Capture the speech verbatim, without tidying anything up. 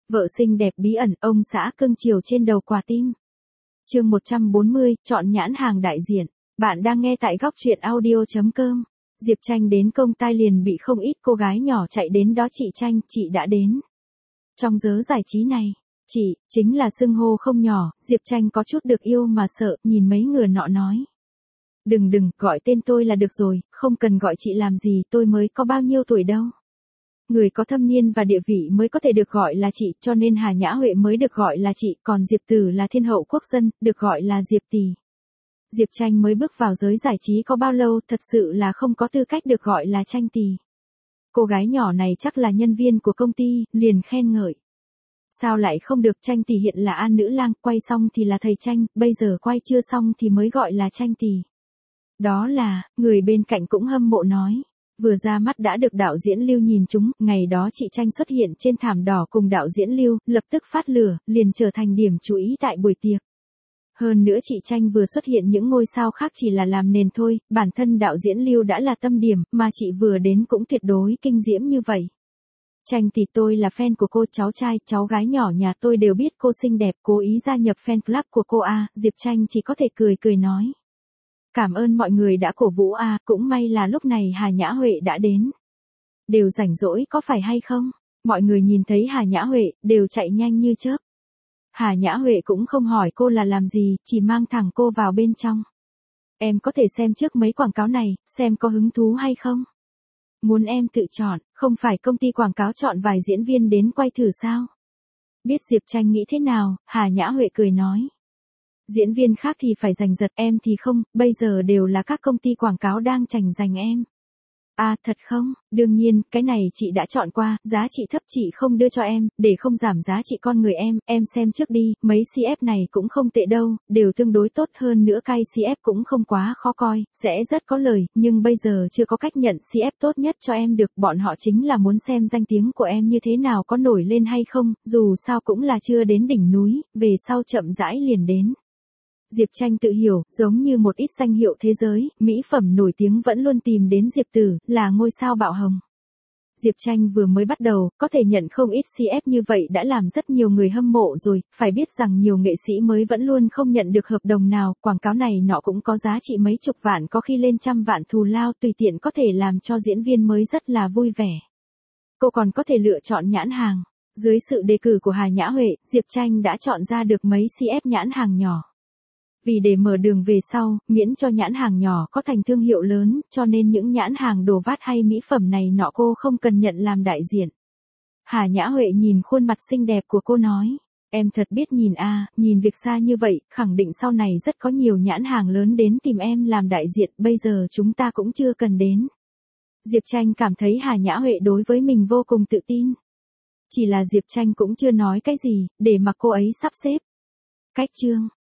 Vợ xinh đẹp bí ẩn, ông xã cưng chiều trên đầu quả tim. Chương một trăm bốn mươi, chọn nhãn hàng đại diện. Bạn đang nghe tại góc truyện audio chấm com. Diệp Tranh đến công tai liền bị không ít cô gái nhỏ chạy đến đó. Chị Tranh, chị đã đến. Trong giới giải trí này, chị, chính là xưng hô không nhỏ. Diệp Tranh có chút được yêu mà sợ, nhìn mấy người nọ nói. Đừng đừng, gọi tên tôi là được rồi, không cần gọi chị làm gì, tôi mới có bao nhiêu tuổi đâu. Người có thâm niên và địa vị mới có thể được gọi là chị, cho nên Hà Nhã Huệ mới được gọi là chị, còn Diệp Tử là thiên hậu quốc dân, được gọi là Diệp tỷ. Diệp Tranh mới bước vào giới giải trí có bao lâu, thật sự là không có tư cách được gọi là Tranh tỷ. Cô gái nhỏ này chắc là nhân viên của công ty, liền khen ngợi. Sao lại không được, Tranh tỷ hiện là An nữ lang, quay xong thì là thầy Tranh, bây giờ quay chưa xong thì mới gọi là Tranh tỷ. Đó là, người bên cạnh cũng hâm mộ nói. Vừa ra mắt đã được đạo diễn Lưu nhìn trúng, ngày đó chị Tranh xuất hiện trên thảm đỏ cùng đạo diễn Lưu, lập tức phát lửa, liền trở thành điểm chú ý tại buổi tiệc. Hơn nữa chị Tranh vừa xuất hiện những ngôi sao khác chỉ là làm nền thôi, bản thân đạo diễn Lưu đã là tâm điểm, mà chị vừa đến cũng tuyệt đối kinh diễm như vậy. Tranh thì tôi là fan của cô, cháu trai, cháu gái nhỏ nhà tôi đều biết cô xinh đẹp, cố ý gia nhập fan club của cô a. Diệp Tranh chỉ có thể cười cười nói. Cảm ơn mọi người đã cổ vũ a, cũng may là lúc này Hà Nhã Huệ đã đến. Đều rảnh rỗi có phải hay không? Mọi người nhìn thấy Hà Nhã Huệ, đều chạy nhanh như chớp. Hà Nhã Huệ cũng không hỏi cô là làm gì, chỉ mang thẳng cô vào bên trong. Em có thể xem trước mấy quảng cáo này, xem có hứng thú hay không? Muốn em tự chọn, không phải công ty quảng cáo chọn vài diễn viên đến quay thử sao? Biết Diệp Tranh nghĩ thế nào, Hà Nhã Huệ cười nói. Diễn viên khác thì phải giành giật, em thì không, bây giờ đều là các công ty quảng cáo đang tranh giành em. À thật không, đương nhiên, cái này chị đã chọn qua, giá trị thấp chị không đưa cho em, để không giảm giá trị con người em, em xem trước đi, mấy xê ép này cũng không tệ đâu, đều tương đối tốt, hơn nữa cai xê ép cũng không quá khó coi, sẽ rất có lời, nhưng bây giờ chưa có cách nhận xê ép tốt nhất cho em được, bọn họ chính là muốn xem danh tiếng của em như thế nào, có nổi lên hay không, dù sao cũng là chưa đến đỉnh núi, về sau chậm rãi liền đến. Diệp Tranh tự hiểu, giống như một ít danh hiệu thế giới, mỹ phẩm nổi tiếng vẫn luôn tìm đến Diệp Tử, là ngôi sao bạo hồng. Diệp Tranh vừa mới bắt đầu, có thể nhận không ít xê ép như vậy đã làm rất nhiều người hâm mộ rồi, phải biết rằng nhiều nghệ sĩ mới vẫn luôn không nhận được hợp đồng nào, quảng cáo này nọ cũng có giá trị mấy chục vạn, có khi lên trăm vạn thù lao, tùy tiện có thể làm cho diễn viên mới rất là vui vẻ. Cô còn có thể lựa chọn nhãn hàng. Dưới sự đề cử của Hà Nhã Huệ, Diệp Tranh đã chọn ra được mấy xê ép nhãn hàng nhỏ. Vì để mở đường về sau, miễn cho nhãn hàng nhỏ có thành thương hiệu lớn, cho nên những nhãn hàng đồ vát hay mỹ phẩm này nọ cô không cần nhận làm đại diện. Hà Nhã Huệ nhìn khuôn mặt xinh đẹp của cô nói, em thật biết nhìn a, nhìn việc xa như vậy, khẳng định sau này rất có nhiều nhãn hàng lớn đến tìm em làm đại diện, bây giờ chúng ta cũng chưa cần đến. Diệp Tranh cảm thấy Hà Nhã Huệ đối với mình vô cùng tự tin. Chỉ là Diệp Tranh cũng chưa nói cái gì, để mặc cô ấy sắp xếp. Cách chương.